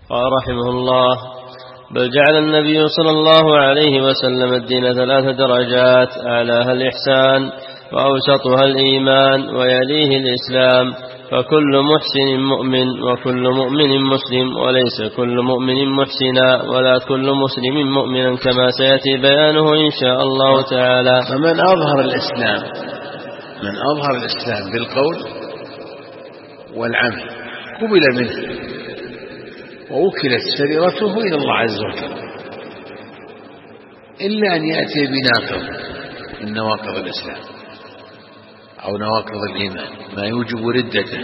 قال رحمه الله: بل جعل النبي صلى الله عليه وسلم الدين 3 درجات: أعلاها الإحسان، وأوسطها الإيمان، ويليه الإسلام. فكل محسن مؤمن، وكل مؤمن مسلم، وليس كل مؤمن محسنا، ولا كل مسلم مؤمنا، كما سيأتي بيانه إن شاء الله تعالى. فمن أظهر الإسلام بالقول والعمل قبل منه ووكلت سريرته إلى الله عز وجل، إلا أن يأتي بناقض من نواقض الإسلام أو نواقض الإيمان ما يوجب ردته،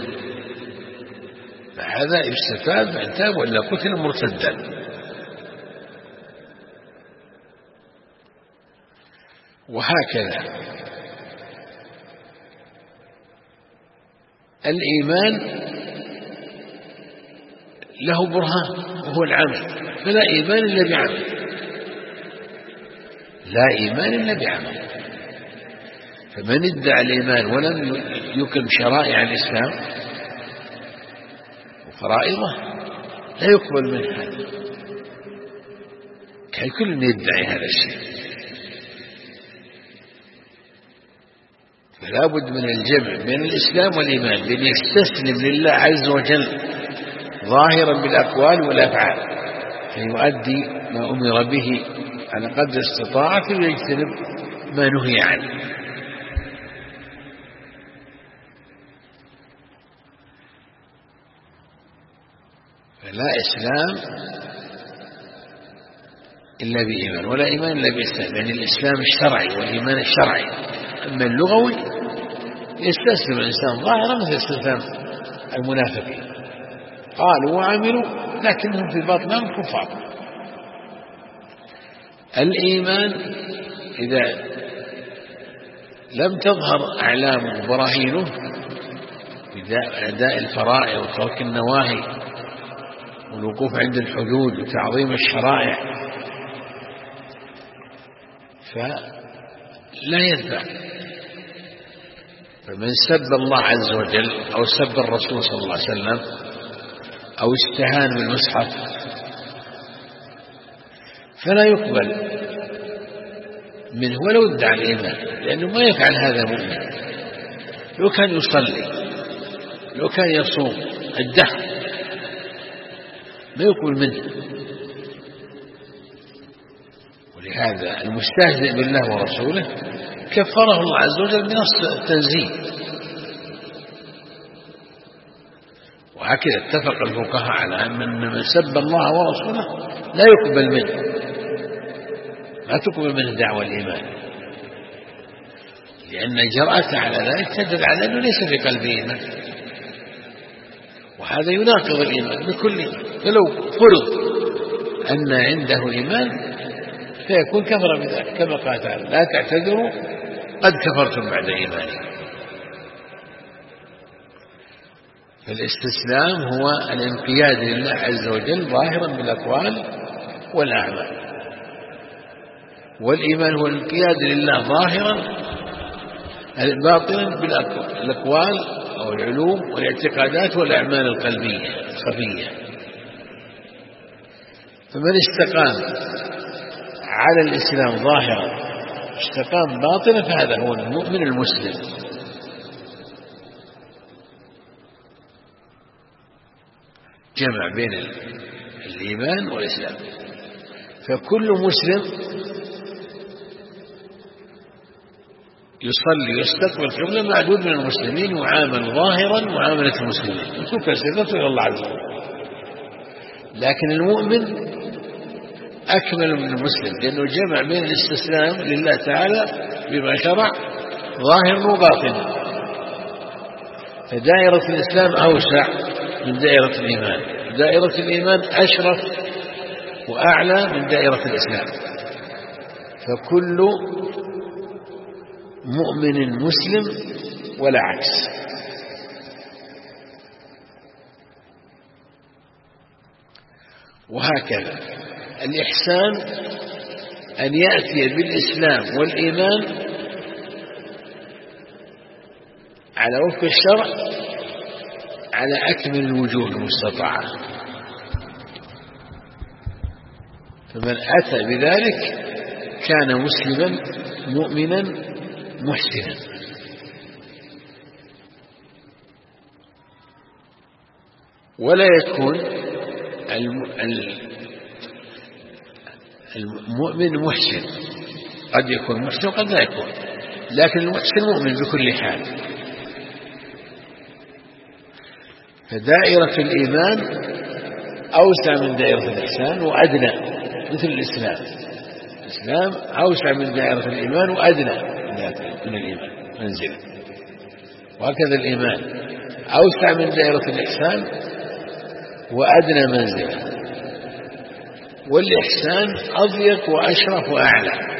فهذا يستتاب فإن تاب وإلا قتل مرتدا. وهكذا الإيمان له برهان وهو العمل، فلا إيمان إلا بعمل، لا إيمان إلا بعمل. فمن ادعى الإيمان ولم يقم شرائع الإسلام وفرائضه لا يقبل منه هذا، كل يدعي هذا الشيء. فلا بد من الجمع بين الإسلام والإيمان، لأن يستسلم لله عز وجل ظاهرا بالأقوال والأفعال، فيؤدي ما أمر به على قدر استطاعته ويجتنب ما نهي عنه. فلا إسلام إلا بإيمان، ولا إيمان إلا بإسلام، يعني الإسلام الشرعي والإيمان الشرعي. أما اللغوي يستسلم الإنسان ظاهرا مثل استسلام المنافقين، قالوا وعملوا لكنهم في باطنهم كفار. الإيمان إذا لم تظهر أعلامه وبراهينه بأداء الفرائض وترك النواهي والوقوف عند الحدود وتعظيم الشرائع فلا يتبع. فمن سب الله عز وجل أو سب الرسول صلى الله عليه وسلم أو استهان بالمصحف فلا يقبل منه ولو ادعى الإيمان، لأنه ما يفعل هذا مؤمن. لو كان يصلي، لو كان يصوم الدهر، ما يقبل منه. ولهذا المستهزئ بالله ورسوله كفره الله عز وجل بنص التنزيل. وهكذا اتفق الفقهاء على أن من سب الله ورسوله لا يقبل منه، لا تقبل منه دعوى الإيمان، لأن جرأته على ذلك تدل على أنه ليس في قلبه إيمان، وهذا يناقض الإيمان بكله. فلو فرض أن عنده إيمان فيكون كفر بذلك، كما قال تعالى: لا تعتذروا قد كفرتم بعد إيمانكم. فالاستسلام هو الانقياد لله عز وجل ظاهرا بالأقوال والأعمال، والإيمان هو الانقياد لله ظاهرا باطنا بالأقوال أو العلوم والاعتقادات والأعمال القلبية الخفية. فمن استقام على الإسلام ظاهرا استقام باطنا فهذا هو المؤمن المسلم. جمع بين الإيمان والإسلام. فكل مسلم يصلي ويستقبل قبلة معدود من المسلمين وعامل ظاهرا معاملة المسلمين وتوكل سيرته إلى الله عز وجل. لكن المؤمن أكمل من المسلم، لأنه جمع بين الاستسلام لله تعالى بما شرع ظاهر وباطن. فدائرة الإسلام أوسع من دائرة الإيمان، دائرة الإيمان أشرف وأعلى من دائرة الإسلام. فكل مؤمن مسلم ولا عكس. وهكذا الإحسان أن يأتي بالإسلام والإيمان على وفق الشرع على أكمل الوجوه المستطاعة. فمن أتى بذلك كان مسلما مؤمنا محسنا. ولا يكون المؤمن محسن، قد يكون محسن وقد لا يكون، لكن المحسن مؤمن بكل حال. فدائرة الإيمان أوسع من دائرة الإحسان وأدنى، مثل الإسلام أوسع من دائرة الإيمان وأدنى من الإيمان منزلة، وهكذا الإيمان أوسع من دائرة الإحسان وأدنى منزلة، والإحسان أضيق وأشرف وأعلى.